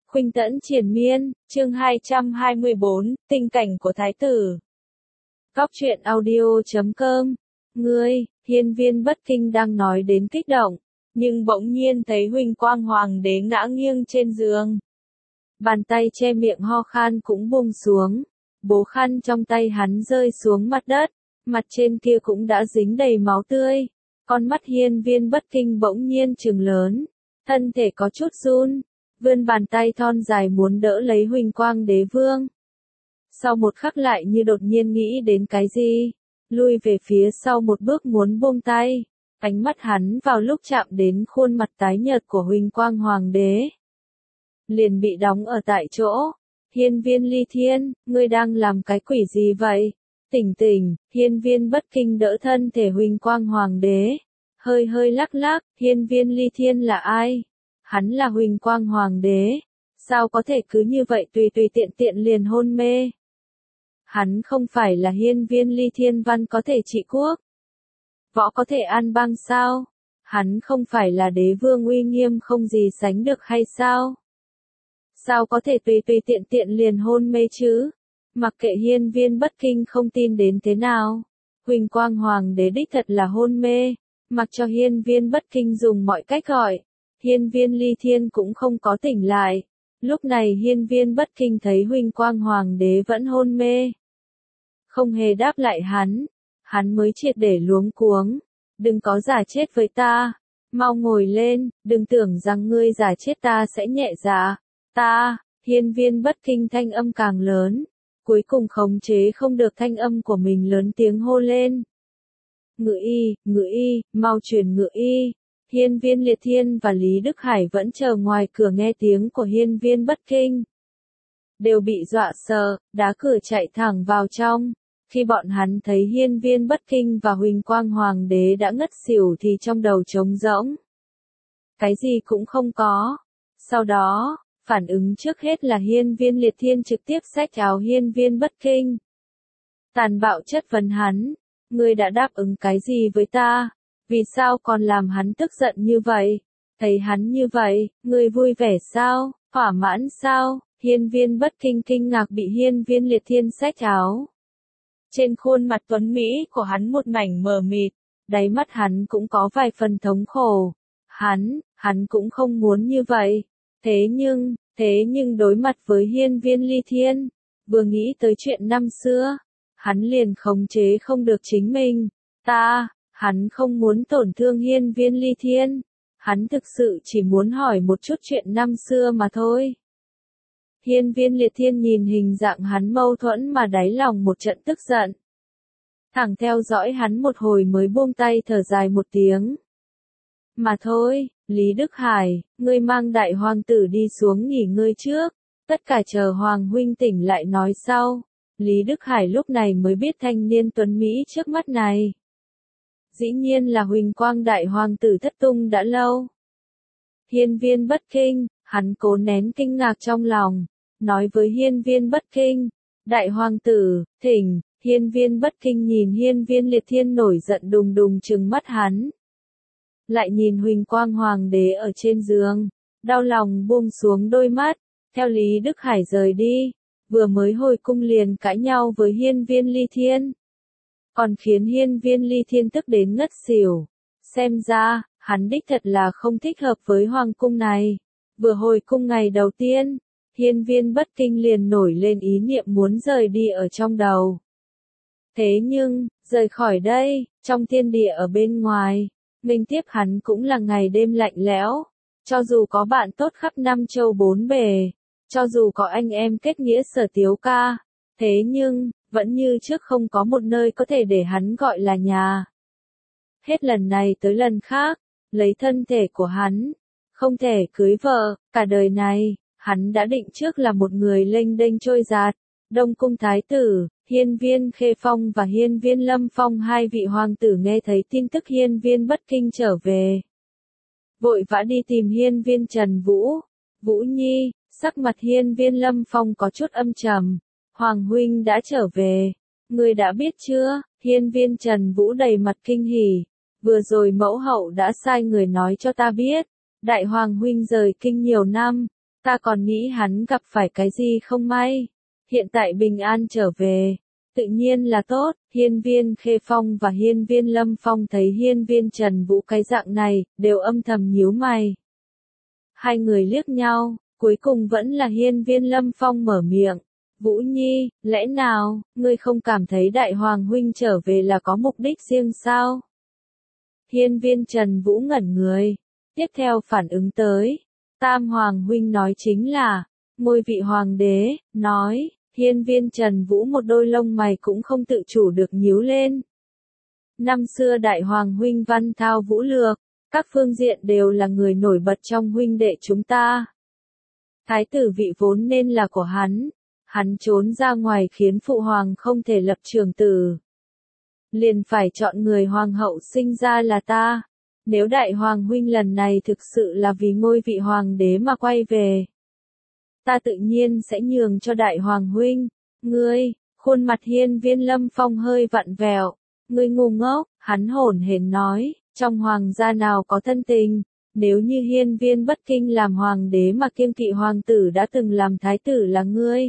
Khuynh Tẫn triền miên, chương 224, tình cảnh của thái tử. Góc truyện audio.com. Ngươi, hiên viên Bất Kinh đang nói đến kích động, nhưng bỗng nhiên thấy huỳnh quang hoàng đế ngã nghiêng trên giường. Bàn tay che miệng ho khan cũng buông xuống, bố khăn trong tay hắn rơi xuống mặt đất, mặt trên kia cũng đã dính đầy máu tươi. Con mắt hiên viên Bất Kinh bỗng nhiên trừng lớn, thân thể có chút run, vươn bàn tay thon dài muốn đỡ lấy huỳnh quang đế vương. Sau một khắc lại như đột nhiên nghĩ đến cái gì, lui về phía sau một bước muốn buông tay. Ánh mắt hắn vào lúc chạm đến khuôn mặt tái nhợt của huỳnh quang hoàng đế, liền bị đóng ở tại chỗ. Hiên viên Ly Thiên, ngươi đang làm cái quỷ gì vậy? Tỉnh tỉnh, hiên viên Bất Kinh đỡ thân thể huỳnh quang hoàng đế, hơi hơi lắc lắc. Hiên viên Ly Thiên là ai? Hắn là huỳnh quang hoàng đế, sao có thể cứ như vậy tùy tiện tiện liền hôn mê? Hắn không phải là hiên viên Ly Thiên Văn có thể trị quốc, võ có thể an bang sao? Hắn không phải là đế vương uy nghiêm không gì sánh được hay sao? Sao có thể tùy tiện tiện liền hôn mê chứ? Mặc kệ hiên viên Bất Kinh không tin đến thế nào, huỳnh quang hoàng đế đích thật là hôn mê, mặc cho hiên viên Bất Kinh dùng mọi cách gọi, hiên viên Ly Thiên cũng không có tỉnh lại. Lúc này hiên viên Bất Kinh thấy huỳnh quang hoàng đế vẫn hôn mê, không hề đáp lại hắn mới triệt để luống cuống. Đừng có giả chết với ta, mau ngồi lên, đừng tưởng rằng ngươi giả chết ta sẽ nhẹ dạ. Hiên viên Bất Kinh thanh âm càng lớn, cuối cùng khống chế không được thanh âm của mình lớn tiếng hô lên. Ngự y, mau truyền ngự y. Hiên viên Liệt Thiên và Lý Đức Hải vẫn chờ ngoài cửa nghe tiếng của hiên viên Bất Kinh, đều bị dọa sợ, đá cửa chạy thẳng vào trong. Khi bọn hắn thấy hiên viên Bất Kinh và huỳnh quang hoàng đế đã ngất xỉu thì trong đầu trống rỗng, cái gì cũng không có. Sau đó, phản ứng trước hết là hiên viên Liệt Thiên trực tiếp xách áo hiên viên Bất Kinh, tàn bạo chất vấn hắn, ngươi đã đáp ứng cái gì với ta? Vì sao còn làm hắn tức giận như vậy? Thấy hắn như vậy, ngươi vui vẻ sao? Thỏa mãn sao? Hiên viên Bất Kinh kinh ngạc bị hiên viên Liệt Thiên xách áo. Trên khuôn mặt tuấn Mỹ của hắn một mảnh mờ mịt, đáy mắt hắn cũng có vài phần thống khổ. Hắn cũng không muốn như vậy. Thế nhưng đối mặt với hiên viên Ly Thiên, vừa nghĩ tới chuyện năm xưa, hắn liền khống chế không được chính mình. Hắn không muốn tổn thương hiên viên Ly Thiên, hắn thực sự chỉ muốn hỏi một chút chuyện năm xưa mà thôi. Hiên viên Liệt Thiên nhìn hình dạng hắn mâu thuẫn mà đáy lòng một trận tức giận. Thẳng theo dõi hắn một hồi mới buông tay thở dài một tiếng. Mà thôi, Lý Đức Hải, ngươi mang đại hoàng tử đi xuống nghỉ ngơi trước, tất cả chờ hoàng huynh tỉnh lại nói sau. Lý Đức Hải lúc này mới biết thanh niên tuấn Mỹ trước mắt này, dĩ nhiên là huỳnh quang đại hoàng tử thất tung đã lâu. Hiên viên Bất Kinh, hắn cố nén kinh ngạc trong lòng, nói với hiên viên Bất Kinh, đại hoàng tử, thỉnh. Hiên viên Bất Kinh nhìn hiên viên Liệt Thiên nổi giận đùng đùng trừng mắt hắn, lại nhìn huỳnh quang hoàng đế ở trên giường, đau lòng buông xuống đôi mắt. Theo Lý Đức Hải rời đi, vừa mới hồi cung liền cãi nhau với hiên viên Ly Thiên, còn khiến hiên viên Ly Thiên tức đến ngất xỉu. Xem ra, hắn đích thật là không thích hợp với hoàng cung này. Vừa hồi cung ngày đầu tiên, hiên viên Bất Kinh liền nổi lên ý niệm muốn rời đi ở trong đầu. Thế nhưng, rời khỏi đây, trong thiên địa ở bên ngoài, nghênh tiếp hắn cũng là ngày đêm lạnh lẽo. Cho dù có bạn tốt khắp năm châu bốn bề, cho dù có anh em kết nghĩa Sở Tiếu ca, thế nhưng, vẫn như trước không có một nơi có thể để hắn gọi là nhà. Hết lần này tới lần khác, lấy thân thể của hắn, không thể cưới vợ, cả đời này, hắn đã định trước là một người lênh đênh trôi dạt. Đông cung thái tử, hiên viên Khê Phong và hiên viên Lâm Phong, hai vị hoàng tử nghe thấy tin tức hiên viên Bất Kinh trở về, vội vã đi tìm hiên viên Trần Vũ. Vũ Nhi, sắc mặt hiên viên Lâm Phong có chút âm trầm. Hoàng huynh đã trở về, ngươi đã biết chưa? Hiên viên Trần Vũ đầy mặt kinh hỉ. Vừa rồi mẫu hậu đã sai người nói cho ta biết, đại hoàng huynh rời kinh nhiều năm, Ta còn nghĩ hắn gặp phải cái gì không may. Hiện tại bình an trở về. Tự nhiên là tốt, Hiên Viên Khê Phong và Hiên Viên Lâm Phong thấy Hiên Viên Trần Vũ cái dạng này, đều âm thầm nhíu mày. Hai người liếc nhau, cuối cùng vẫn là Hiên Viên Lâm Phong mở miệng. Vũ Nhi, lẽ nào, ngươi không cảm thấy Đại Hoàng Huynh trở về là có mục đích riêng sao? Hiên Viên Trần Vũ ngẩn người, tiếp theo phản ứng tới. Tam Hoàng Huynh nói chính là, ngôi vị Hoàng đế, nói. Hiên Viên Trần Vũ một đôi lông mày cũng không tự chủ được nhíu lên. Năm xưa Đại Hoàng Huynh văn thao vũ lược, các phương diện đều là người nổi bật trong huynh đệ chúng ta. Thái tử vị vốn nên là của hắn trốn ra ngoài khiến phụ hoàng không thể lập trường tử. Liền phải chọn người hoàng hậu sinh ra là ta. Nếu Đại Hoàng Huynh lần này thực sự là vì ngôi vị hoàng đế mà quay về, ta tự nhiên sẽ nhường cho Đại Hoàng Huynh. Ngươi, khuôn mặt Hiên Viên Lâm Phong hơi vặn vẹo. Ngươi ngu ngốc, hắn hổn hển nói, trong hoàng gia nào có thân tình, nếu như Hiên Viên Bất Kinh làm hoàng đế mà kiêng kỵ hoàng tử đã từng làm thái tử là ngươi.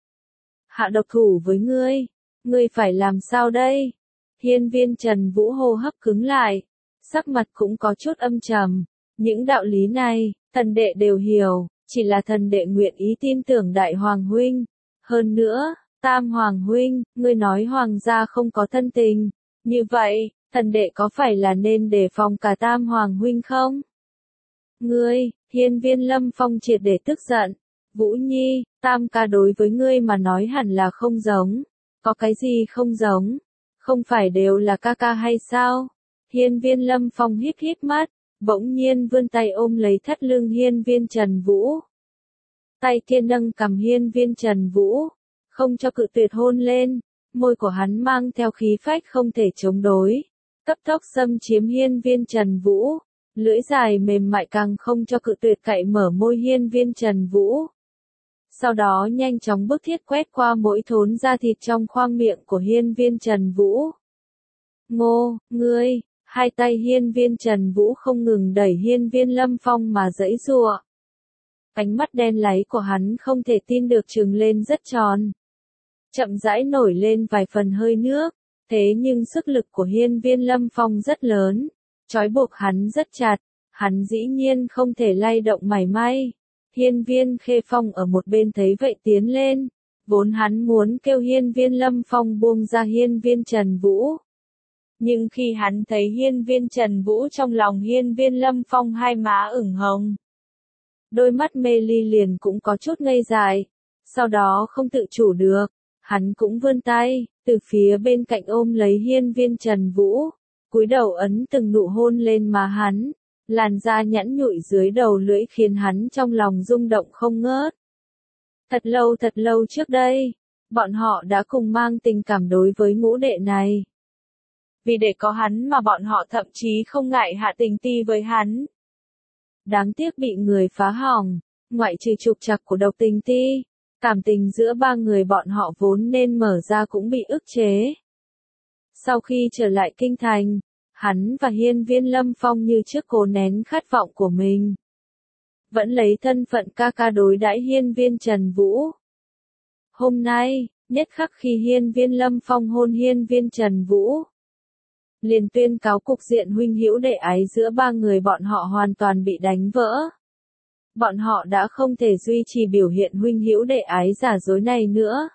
Hạ độc thủ với ngươi phải làm sao đây? Hiên Viên Trần Vũ hô hấp cứng lại, sắc mặt cũng có chút âm trầm. Những đạo lý này, thần đệ đều hiểu. Chỉ là thần đệ nguyện ý tin tưởng Đại Hoàng Huynh. Hơn nữa, Tam Hoàng Huynh, ngươi nói hoàng gia không có thân tình. Như vậy, thần đệ có phải là nên đề phòng cả Tam Hoàng Huynh không? Ngươi, Hiên Viên Lâm Phong triệt để tức giận. Vũ Nhi, Tam ca đối với ngươi mà nói hẳn là không giống. Có cái gì không giống? Không phải đều là ca ca hay sao? Hiên Viên Lâm Phong híp híp mắt. Bỗng nhiên vươn tay ôm lấy thắt lưng Hiên Viên Trần Vũ. Tay kia nâng cằm Hiên Viên Trần Vũ, không cho cự tuyệt hôn lên, môi của hắn mang theo khí phách không thể chống đối, cấp tốc xâm chiếm Hiên Viên Trần Vũ, lưỡi dài mềm mại càng không cho cự tuyệt cậy mở môi Hiên Viên Trần Vũ. Sau đó nhanh chóng bước thiết quét qua mỗi thốn da thịt trong khoang miệng của Hiên Viên Trần Vũ. Ngô, ngươi! Hai tay Hiên Viên Trần Vũ không ngừng đẩy Hiên Viên Lâm Phong mà giãy giụa. Ánh mắt đen láy của hắn không thể tin được trừng lên rất tròn. Chậm rãi nổi lên vài phần hơi nước, thế nhưng sức lực của Hiên Viên Lâm Phong rất lớn, trói buộc hắn rất chặt, hắn dĩ nhiên không thể lay động mảy may. Hiên Viên Khê Phong ở một bên thấy vậy tiến lên, vốn hắn muốn kêu Hiên Viên Lâm Phong buông ra Hiên Viên Trần Vũ. Nhưng khi hắn thấy Hiên Viên Trần Vũ trong lòng Hiên Viên Lâm Phong hai má ửng hồng. Đôi mắt mê ly liền cũng có chút ngây dại. Sau đó không tự chủ được, hắn cũng vươn tay, từ phía bên cạnh ôm lấy Hiên Viên Trần Vũ. Cúi đầu ấn từng nụ hôn lên má hắn. Làn da nhẵn nhụi dưới đầu lưỡi khiến hắn trong lòng rung động không ngớt. Thật lâu trước đây, bọn họ đã cùng mang tình cảm đối với ngũ đệ này. Vì để có hắn mà bọn họ thậm chí không ngại hạ tình ti với hắn. Đáng tiếc bị người phá hỏng, ngoại trừ trục trặc của độc tình ti, cảm tình giữa ba người bọn họ vốn nên mở ra cũng bị ức chế. Sau khi trở lại kinh thành, hắn và Hiên Viên Lâm Phong như trước cố nén khát vọng của mình. Vẫn lấy thân phận ca ca đối đãi Hiên Viên Trần Vũ. Hôm nay, nhất khắc khi Hiên Viên Lâm Phong hôn Hiên Viên Trần Vũ, liền tuyên cáo cục diện huynh hữu đệ ái giữa ba người bọn họ hoàn toàn bị đánh vỡ. Bọn họ đã không thể duy trì biểu hiện huynh hữu đệ ái giả dối này nữa.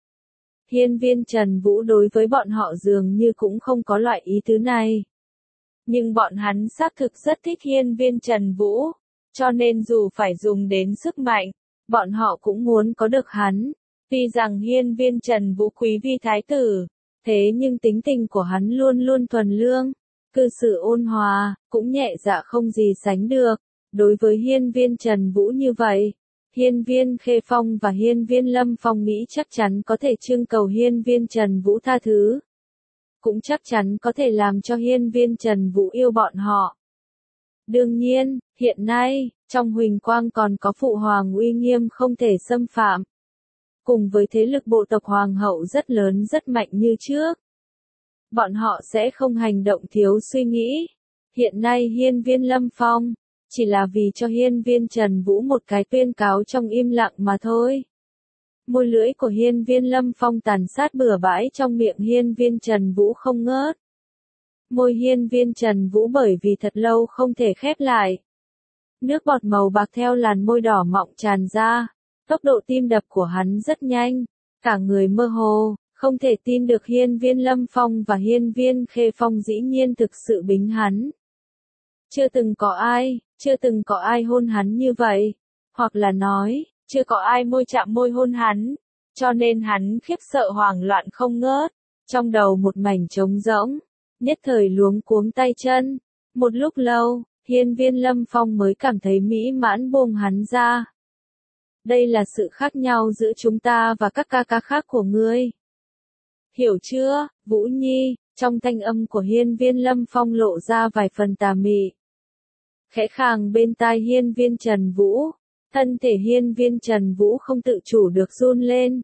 Hiên Viên Trần Vũ đối với bọn họ dường như cũng không có loại ý tứ này. Nhưng bọn hắn xác thực rất thích Hiên Viên Trần Vũ, cho nên dù phải dùng đến sức mạnh, bọn họ cũng muốn có được hắn. Tuy rằng Hiên Viên Trần Vũ quý vi thái tử, thế nhưng tính tình của hắn luôn luôn thuần lương, cư xử ôn hòa, cũng nhẹ dạ không gì sánh được. Đối với Hiên Viên Trần Vũ như vậy, Hiên Viên Khê Phong và Hiên Viên Lâm Phong nghĩ chắc chắn có thể trưng cầu Hiên Viên Trần Vũ tha thứ. Cũng chắc chắn có thể làm cho Hiên Viên Trần Vũ yêu bọn họ. Đương nhiên, hiện nay, trong huỳnh quang còn có phụ hoàng uy nghiêm không thể xâm phạm. Cùng với thế lực bộ tộc hoàng hậu rất lớn rất mạnh như trước. Bọn họ sẽ không hành động thiếu suy nghĩ. Hiện nay Hiên Viên Lâm Phong, chỉ là vì cho hiên viên Trần Vũ một cái tuyên cáo trong im lặng mà thôi. Môi lưỡi của hiên viên Lâm Phong tàn sát bừa bãi trong miệng hiên viên Trần Vũ không ngớt. Môi hiên viên Trần Vũ bởi vì thật lâu không thể khép lại. Nước bọt màu bạc theo làn môi đỏ mọng tràn ra, tốc độ tim đập của hắn rất nhanh, cả người mơ hồ, không thể tin được hiên viên Lâm Phong và hiên viên Khê Phong dĩ nhiên thực sự bính hắn. Chưa từng có ai hôn hắn như vậy, hoặc là nói, chưa có ai môi chạm môi hôn hắn, cho nên hắn khiếp sợ hoảng loạn không ngớt, trong đầu một mảnh trống rỗng, nhất thời luống cuống tay chân, một lúc lâu, hiên viên Lâm Phong mới cảm thấy mỹ mãn buông hắn ra. Đây là sự khác nhau giữa chúng ta và các ca ca khác của ngươi. Hiểu chưa, Vũ Nhi, trong thanh âm của hiên viên Lâm Phong lộ ra vài phần tà mị. Khẽ khàng bên tai hiên viên Trần Vũ, thân thể hiên viên Trần Vũ không tự chủ được run lên.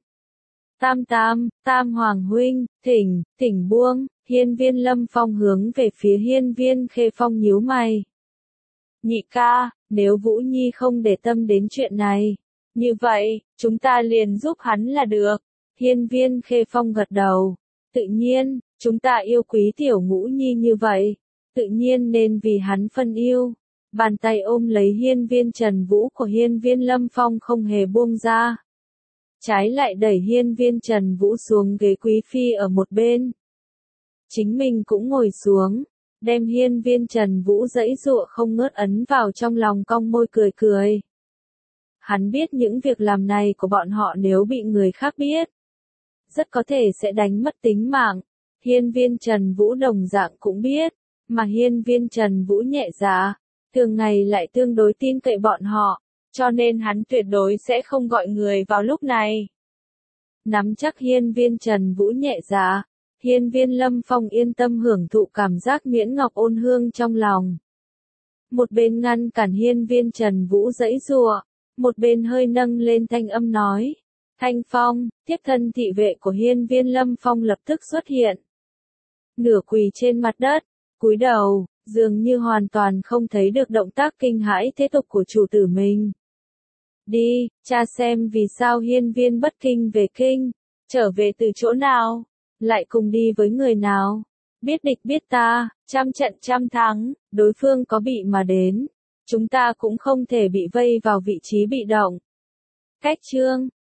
Tam Hoàng huynh, thỉnh buông, hiên viên Lâm Phong hướng về phía hiên viên Khê Phong nhíu mày. Nhị ca, nếu Vũ Nhi không để tâm đến chuyện này, như vậy, chúng ta liền giúp hắn là được. Hiên viên Khê Phong gật đầu. Tự nhiên, chúng ta yêu quý tiểu Ngũ Nhi như vậy, tự nhiên nên vì hắn phân yêu. Bàn tay ôm lấy hiên viên Trần Vũ của hiên viên Lâm Phong không hề buông ra. Trái lại đẩy hiên viên Trần Vũ xuống ghế quý phi ở một bên. Chính mình cũng ngồi xuống, đem hiên viên Trần Vũ giãy giụa không ngớt ấn vào trong lòng, cong môi cười cười. Hắn biết những việc làm này của bọn họ nếu bị người khác biết, rất có thể sẽ đánh mất tính mạng. Hiên viên Trần Vũ đồng dạng cũng biết, mà hiên viên Trần Vũ nhẹ dạ, thường ngày lại tương đối tin cậy bọn họ, cho nên hắn tuyệt đối sẽ không gọi người vào lúc này. Nắm chắc hiên viên Trần Vũ nhẹ dạ, hiên viên Lâm Phong yên tâm hưởng thụ cảm giác miễn ngọc ôn hương trong lòng. Một bên ngăn cản hiên viên Trần Vũ giãy giụa, một bên hơi nâng lên thanh âm nói. Thanh Phong, tiếp thân thị vệ của hiên viên Lâm Phong lập tức xuất hiện. Nửa quỳ trên mặt đất, cúi đầu, dường như hoàn toàn không thấy được động tác kinh hãi thế tục của chủ tử mình. Đi, tra xem vì sao hiên viên bất kinh về kinh, trở về từ chỗ nào, lại cùng đi với người nào. Biết địch biết ta, trăm trận trăm thắng, đối phương có bị mà đến, chúng ta cũng không thể bị vây vào vị trí bị động. Cách chương